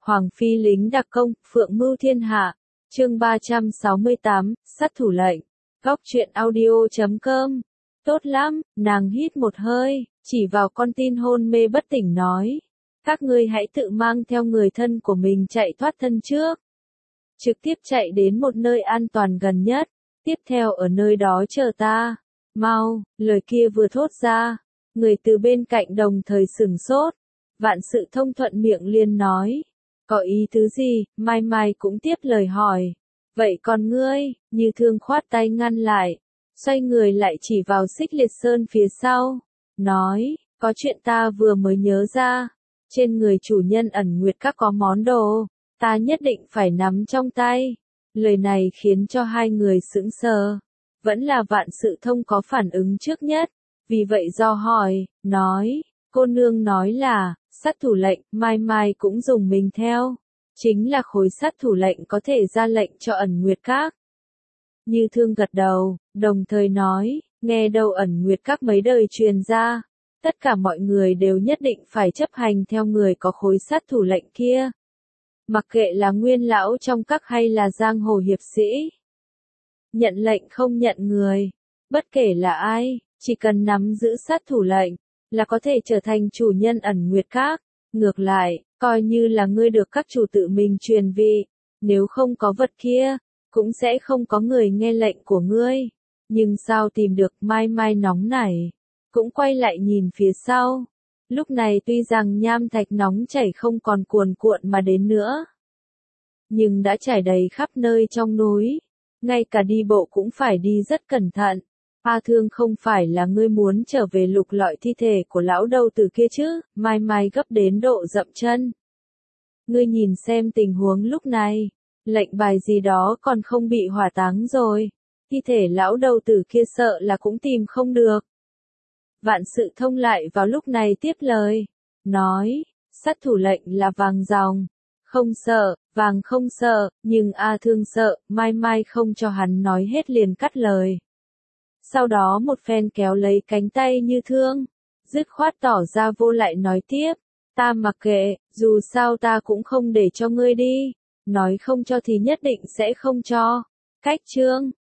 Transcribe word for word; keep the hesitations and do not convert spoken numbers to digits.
Hoàng phi lính đặc công, phượng mưu thiên hạ. Chương ba trăm sáu mươi tám, sát thủ lệnh. Góc truyện audio chấm com. Tốt lắm, nàng hít một hơi, chỉ vào con tin hôn mê bất tỉnh nói. Các ngươi hãy tự mang theo người thân của mình chạy thoát thân trước. Trực tiếp chạy đến một nơi an toàn gần nhất. Tiếp theo ở nơi đó chờ ta. Mau, lời kia vừa thốt ra. Người từ bên cạnh đồng thời sửng sốt. Vạn sự thông thuận miệng liền nói. Có ý tứ gì? Mai Mai cũng tiếp lời hỏi. Vậy còn ngươi? Như Thương khoát tay ngăn lại. Xoay người lại chỉ vào Xích Liệt Sơn phía sau. Nói, có chuyện ta vừa mới nhớ ra. Trên người chủ nhân ẩn nguyệt các có món đồ. Ta nhất định phải nắm trong tay. Lời này khiến cho hai người sững sờ. Vẫn là Vạn Sự Thông có phản ứng trước nhất. Vì vậy do hỏi, nói, cô nương nói là, sát thủ lệnh, Mai Mai cũng dùng mình theo. Chính là khối sát thủ lệnh có thể ra lệnh cho ẩn nguyệt các. Như Thương gật đầu, đồng thời nói, nghe đâu ẩn nguyệt các mấy đời truyền ra. Tất cả mọi người đều nhất định phải chấp hành theo người có khối sát thủ lệnh kia. Mặc kệ là nguyên lão trong các hay là giang hồ hiệp sĩ. Nhận lệnh không nhận người. Bất kể là ai, chỉ cần nắm giữ sát thủ lệnh, là có thể trở thành chủ nhân ẩn nguyệt các. Ngược lại, coi như là ngươi được các chủ tự mình truyền vị, nếu không có vật kia, cũng sẽ không có người nghe lệnh của ngươi. Nhưng sao tìm được? Mai Mai nóng nảy, cũng quay lại nhìn phía sau. Lúc này tuy rằng nham thạch nóng chảy không còn cuồn cuộn mà đến nữa, nhưng đã trải đầy khắp nơi trong núi, ngay cả đi bộ cũng phải đi rất cẩn thận. A Thương, không phải là ngươi muốn trở về lục lọi thi thể của lão đầu tử kia chứ? Mai Mai gấp đến độ dậm chân. Ngươi nhìn xem tình huống lúc này, lệnh bài gì đó còn không bị hỏa táng rồi, thi thể lão đầu tử kia sợ là cũng tìm không được. Vạn Sự Thông lại vào lúc này tiếp lời, nói, sát thủ lệnh là vàng ròng, không sợ, vàng không sợ, nhưng A Thương sợ. Mai Mai không cho hắn nói hết liền cắt lời. Sau đó một phen kéo lấy cánh tay Như Thương, dứt khoát tỏ ra vô lại nói tiếp, ta mặc kệ, dù sao ta cũng không để cho ngươi đi, nói không cho thì nhất định sẽ không cho. Cách chương